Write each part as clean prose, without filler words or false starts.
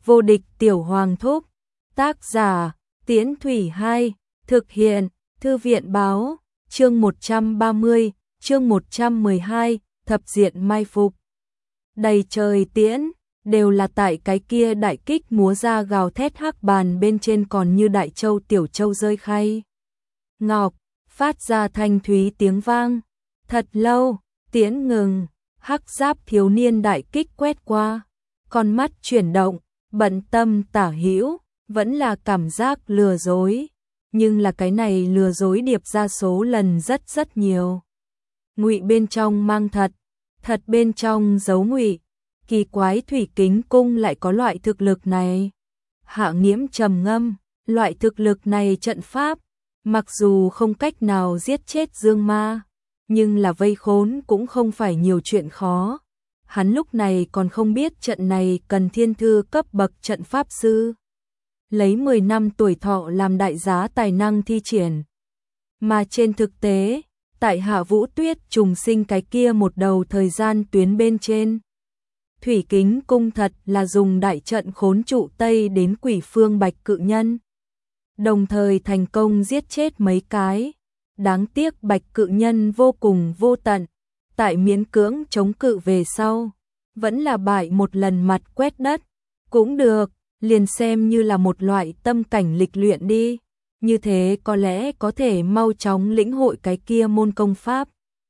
Vô địch tiểu hoàng thúc. Tác giả, Tiễn Thủy 2, thực hiện, Thư viện báo, chương 130, chương 112, thập diện mai phục. Đầy trời tiễn, đều là tại cái kia đại kích múa ra gào thét hắc bàn bên trên còn như đại châu tiểu châu rơi khay. Ngọc, phát ra thanh thúy tiếng vang. Thật lâu, tiễn ngừng, hắc giáp thiếu niên đại kích quét qua. Con mắt chuyển động, bận tâm tả hữu, vẫn là cảm giác lừa dối. Nhưng là cái này lừa dối điệp ra số lần rất nhiều. Ngụy bên trong mang thật, thật bên trong giấu ngụy. Kỳ quái thủy kính cung lại có loại thực lực này. Hạ Nghiễm trầm ngâm, loại thực lực này trận pháp, mặc dù không cách nào giết chết dương ma, nhưng là vây khốn cũng không phải nhiều chuyện khó. Hắn lúc này còn không biết trận này cần thiên thư cấp bậc trận pháp sư. Lấy 10 năm tuổi thọ làm đại giá tài năng thi triển. Mà trên thực tế, tại Hạ Vũ Tuyết trùng sinh cái kia một đầu thời gian tuyến bên trên. Thủy kính cung thật là dùng đại trận khốn trụ Tây đến Quỷ Phương Bạch Cự Nhân. Đồng thời thành công giết chết mấy cái. Đáng tiếc Bạch Cự Nhân vô cùng vô tận. Tại miễn cưỡng chống cự về sau, vẫn là bại một lần mặt quét đất. Cũng được, liền xem như là một loại tâm cảnh lịch luyện đi. Như thế có lẽ có thể mau chóng lĩnh hội cái kia môn công pháp.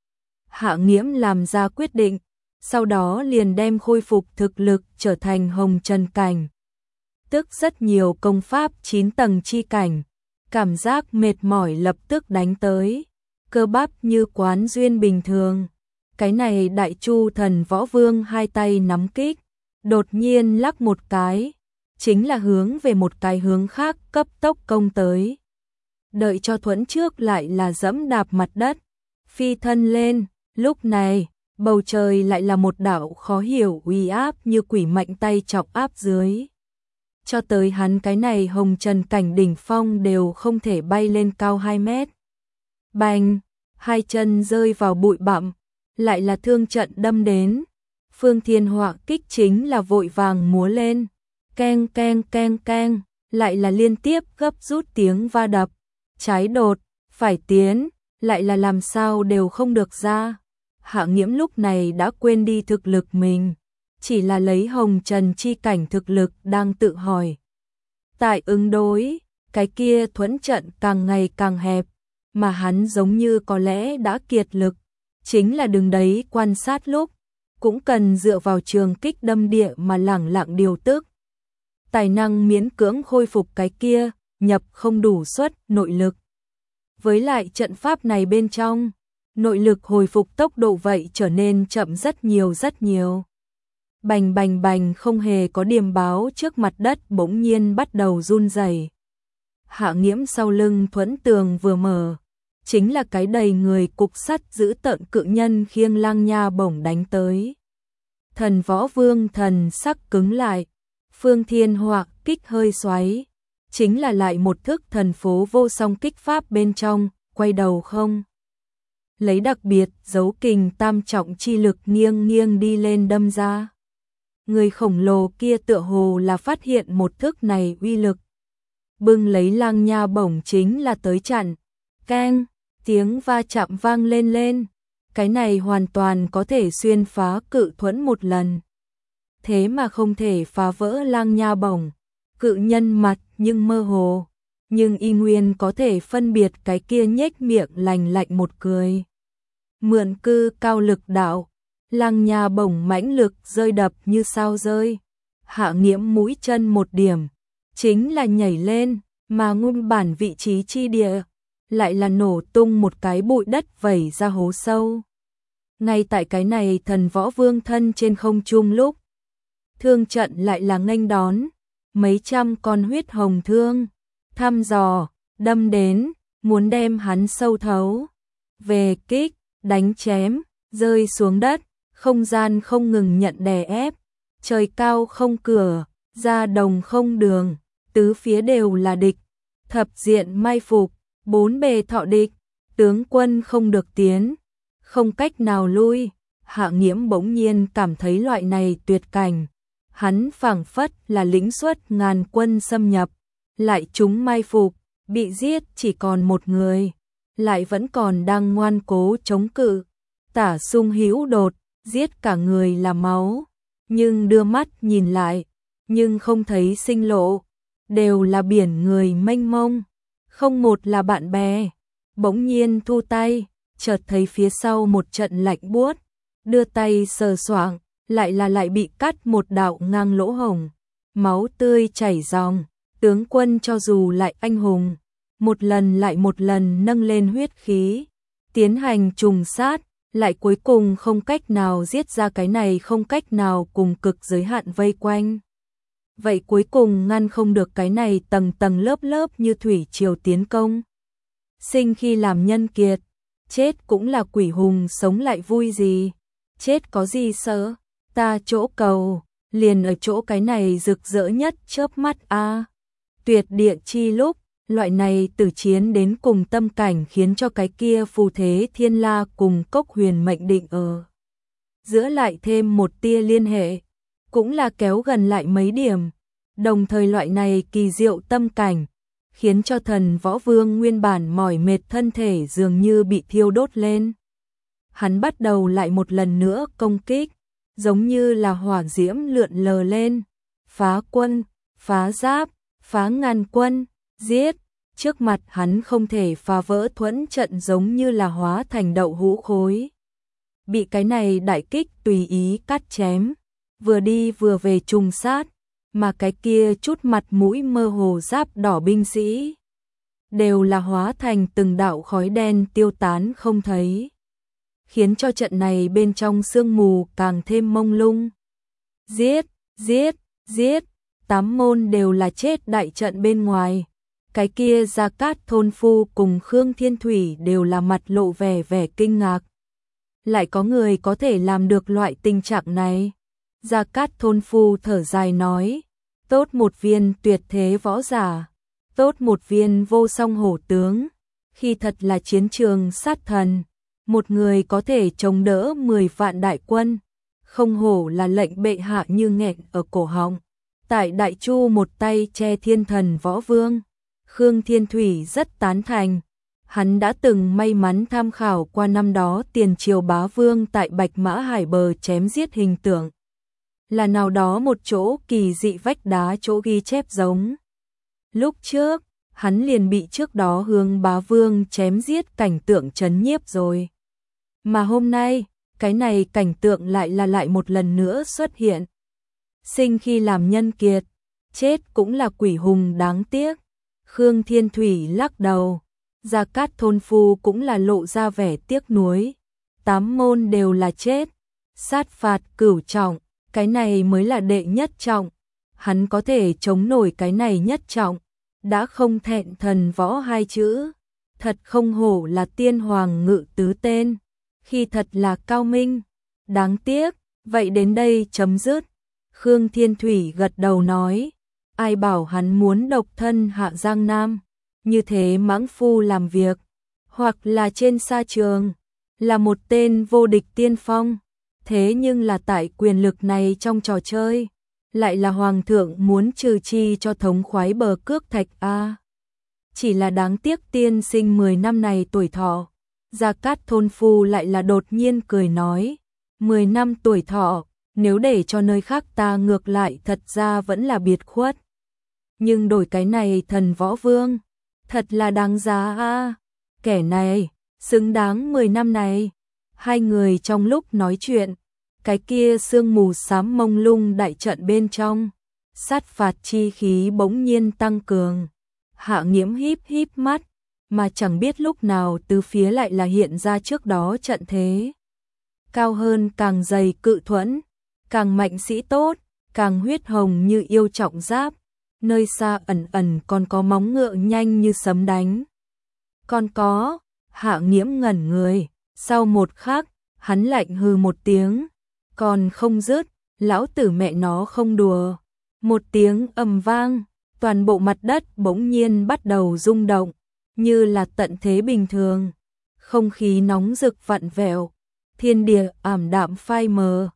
Hạ Nghiễm làm ra quyết định, sau đó liền đem khôi phục thực lực trở thành hồng trần cảnh. Tức rất nhiều công pháp 9 tầng chi cảnh, cảm giác mệt mỏi lập tức đánh tới, cơ bắp như quán duyên bình thường. Cái này Đại Chu Thần Võ Vương hai tay nắm kích, đột nhiên lắc một cái, chính là hướng về một cái hướng khác cấp tốc công tới. Đợi cho thuẫn trước lại là dẫm đạp mặt đất, phi thân lên, lúc này, bầu trời lại là một đạo khó hiểu uy áp như quỷ mạnh tay chọc áp dưới. Cho tới hắn cái này hồng trần cảnh đỉnh phong đều không thể bay lên cao 2 mét. Bành, hai chân rơi vào bụi bặm, lại là thương trận đâm đến. Phương Thiên Họa kích chính là vội vàng múa lên, keng keng keng keng, lại là liên tiếp gấp rút tiếng va đập, trái đột, phải tiến, lại là làm sao đều không được ra. Hạ Nghiễm lúc này đã quên đi thực lực mình, chỉ là lấy hồng trần chi cảnh thực lực đang tự hỏi. Tại ứng đối, cái kia thuẫn trận càng ngày càng hẹp, mà hắn giống như có lẽ đã kiệt lực, chính là đứng đấy quan sát lúc, cũng cần dựa vào trường kích đâm địa mà lẳng lặng điều tức. Tài năng miễn cưỡng khôi phục cái kia, nhập không đủ suất nội lực. Với lại trận pháp này bên trong, nội lực hồi phục tốc độ vậy trở nên chậm rất nhiều. Bành bành bành không hề có điềm báo trước mặt đất bỗng nhiên bắt đầu run rẩy. Hạ Nghiễm sau lưng thuẫn tường vừa mở, chính là cái đầy người cục sắt giữ tợn cự nhân khiêng Lang Nha bổng đánh tới. Thần Võ Vương thần sắc cứng lại, Phương Thiên Họa kích hơi xoáy, chính là lại một thức thần phố vô song kích pháp bên trong, quay đầu không. Lấy đặc biệt dấu kình tam trọng chi lực nghiêng đi lên đâm ra. Người khổng lồ kia tựa hồ là phát hiện một thức này uy lực. Bưng lấy Lang Nha bổng chính là tới chặn, keng, tiếng va chạm vang lên. Cái này hoàn toàn có thể xuyên phá cự thuẫn một lần. Thế mà không thể phá vỡ Lang Nha bổng. Cự nhân mặt nhưng mơ hồ, nhưng y nguyên có thể phân biệt cái kia nhếch miệng lành lạnh một cười. Mượn cư cao lực đạo, Lang Nha bổng mãnh lực rơi đập như sao rơi. Hạ Nghiễm mũi chân một điểm, chính là nhảy lên, mà nguyên bản vị trí chi địa, lại là nổ tung một cái bụi đất vẩy ra hố sâu. Ngay tại cái này Thần Võ Vương thân trên không trung lúc, thương trận lại là nghênh đón, mấy trăm con huyết hồng thương, thăm dò, đâm đến, muốn đem hắn sâu thấu. Về kích, đánh chém, rơi xuống đất, không gian không ngừng nhận đè ép, trời cao không cửa, ra đồng không đường, tứ phía đều là địch, thập diện mai phục, bốn bề thọ địch, tướng quân không được tiến, không cách nào lui. Hạ Nghiễm bỗng nhiên cảm thấy loại này tuyệt cảnh. Hắn phảng phất là lĩnh xuất ngàn quân xâm nhập, lại chúng mai phục, bị giết chỉ còn một người, lại vẫn còn đang ngoan cố chống cự. Tả Sung hữu đột, giết cả người là máu, nhưng đưa mắt nhìn lại, nhưng không thấy sinh lộ, đều là biển người mênh mông, không một là bạn bè. Bỗng nhiên thu tay, chợt thấy phía sau một trận lạnh buốt, đưa tay sờ soạng, lại bị cắt một đạo ngang lỗ hổng, máu tươi chảy ròng. Tướng quân cho dù lại anh hùng, một lần lại một lần nâng lên huyết khí, tiến hành trùng sát, lại cuối cùng không cách nào giết ra cái này, không cách nào cùng cực giới hạn vây quanh. Vậy cuối cùng ngăn không được cái này tầng tầng lớp lớp như thủy triều tiến công. Sinh khi làm nhân kiệt, chết cũng là quỷ hùng, sống lại vui gì, chết có gì sợ, ta chỗ cầu, liền ở chỗ cái này rực rỡ nhất chớp mắt a. Tuyệt địa chi lúc, loại này từ chiến đến cùng tâm cảnh khiến cho cái kia phù thế thiên la cùng cốc huyền mệnh định ở giữa lại thêm một tia liên hệ, cũng là kéo gần lại mấy điểm. Đồng thời loại này kỳ diệu tâm cảnh khiến cho Thần Võ Vương nguyên bản mỏi mệt thân thể dường như bị thiêu đốt lên. Hắn bắt đầu lại một lần nữa công kích, giống như là hỏa diễm lượn lờ lên, phá quân, phá giáp, phá ngàn quân, giết. Trước mặt hắn không thể phá vỡ thuẫn trận, giống như là hóa thành đậu hũ khối, bị cái này đại kích tùy ý cắt chém, vừa đi vừa về trùng sát, mà cái kia chút mặt mũi mơ hồ giáp đỏ binh sĩ đều là hóa thành từng đạo khói đen tiêu tán không thấy, khiến cho trận này bên trong sương mù càng thêm mông lung. Giết, giết, giết, 8 môn đều là chết đại trận bên ngoài. Cái kia Gia Cát thôn phu cùng Khương Thiên Thủy đều là mặt lộ vẻ kinh ngạc. Lại có người có thể làm được loại tình trạng này. Gia Cát thôn phu thở dài nói, tốt một viên tuyệt thế võ giả, tốt một viên vô song hổ tướng, khi thật là chiến trường sát thần, một người có thể chống đỡ 10 vạn đại quân, không hổ là lệnh bệ hạ như nghẹn ở cổ họng. Tại Đại Chu một tay che thiên thần võ vương, Khương Thiên Thủy rất tán thành. Hắn đã từng may mắn tham khảo qua năm đó tiền triều bá vương tại Bạch Mã Hải bờ chém giết hình tượng, là nào đó một chỗ kỳ dị vách đá chỗ ghi chép giống. Lúc trước, hắn liền bị trước đó hướng bá vương chém giết cảnh tượng chấn nhiếp rồi. Mà hôm nay, cái này cảnh tượng lại một lần nữa xuất hiện. Sinh khi làm nhân kiệt, chết cũng là quỷ hùng đáng tiếc. Khương Thiên Thủy lắc đầu, Gia Cát thôn phu cũng là lộ ra vẻ tiếc nuối. 8 môn đều là chết, sát phạt cửu trọng, cái này mới là đệ nhất trọng. Hắn có thể chống nổi cái này nhất trọng, đã không thẹn thần võ hai chữ. Thật không hổ là tiên hoàng ngự tứ tên, khi thật là cao minh. Đáng tiếc, vậy đến đây chấm dứt. Khương Thiên Thủy gật đầu nói, ai bảo hắn muốn độc thân hạ Giang Nam, như thế mãng phu làm việc, hoặc là trên sa trường, là một tên vô địch tiên phong, thế nhưng là tại quyền lực này trong trò chơi, lại là hoàng thượng muốn trừ chi cho thống khoái bờ cước thạch a. Chỉ là đáng tiếc tiên sinh 10 năm này tuổi thọ. Gia Cát thôn phu lại là đột nhiên cười nói, 10 năm tuổi thọ, nếu để cho nơi khác ta ngược lại thật ra vẫn là biệt khuất. Nhưng đổi cái này thần võ vương, thật là đáng giá a. Kẻ này, xứng đáng 10 năm này. Hai người trong lúc nói chuyện, cái kia sương mù xám mông lung đại trận bên trong, sát phạt chi khí bỗng nhiên tăng cường. Hạ Nghiễm híp mắt, mà chẳng biết lúc nào từ phía lại là hiện ra trước đó trận thế. Cao hơn càng dày cự thuẫn, càng mạnh sĩ tốt, càng huyết hồng như yêu trọng giáp, nơi xa ẩn còn có móng ngựa nhanh như sấm đánh. Còn có, Hạ Nghiễm ngẩn người, sau một khắc, hắn lạnh hừ một tiếng, còn không dứt, lão tử mẹ nó không đùa. Một tiếng ầm vang, toàn bộ mặt đất bỗng nhiên bắt đầu rung động, như là tận thế bình thường. Không khí nóng rực vặn vẹo, thiên địa ảm đạm phai mờ,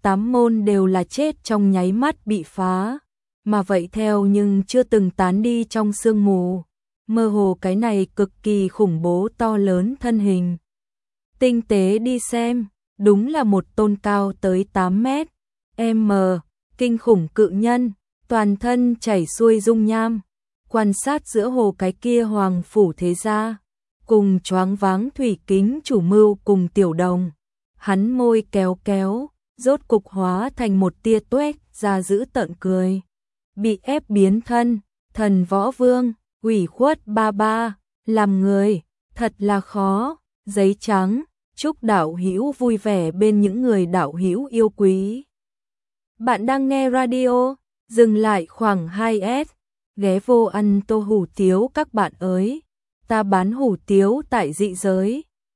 8 môn đều là chết trong nháy mắt bị phá, mà vậy theo nhưng chưa từng tán đi trong sương mù. Mơ hồ cái này cực kỳ khủng bố to lớn thân hình. Tinh tế đi xem, đúng là một tôn cao tới 8 mét, m, kinh khủng cự nhân, toàn thân chảy xuôi dung nham. Quan sát giữa hồ cái kia hoàng phủ thế gia, cùng choáng váng thủy kính chủ mưu cùng tiểu đồng. Hắn môi kéo kéo, rốt cục hóa thành một tia tuét ra giữ tận cười. Bị ép biến thân, thần võ vương, ủy khuất ba ba, làm người, thật là khó. Giấy trắng, chúc đạo hữu vui vẻ bên những người đạo hữu yêu quý. Bạn đang nghe radio, dừng lại khoảng 2S, ghé vô ăn tô hủ tiếu các bạn ơi. Ta bán hủ tiếu tại dị giới,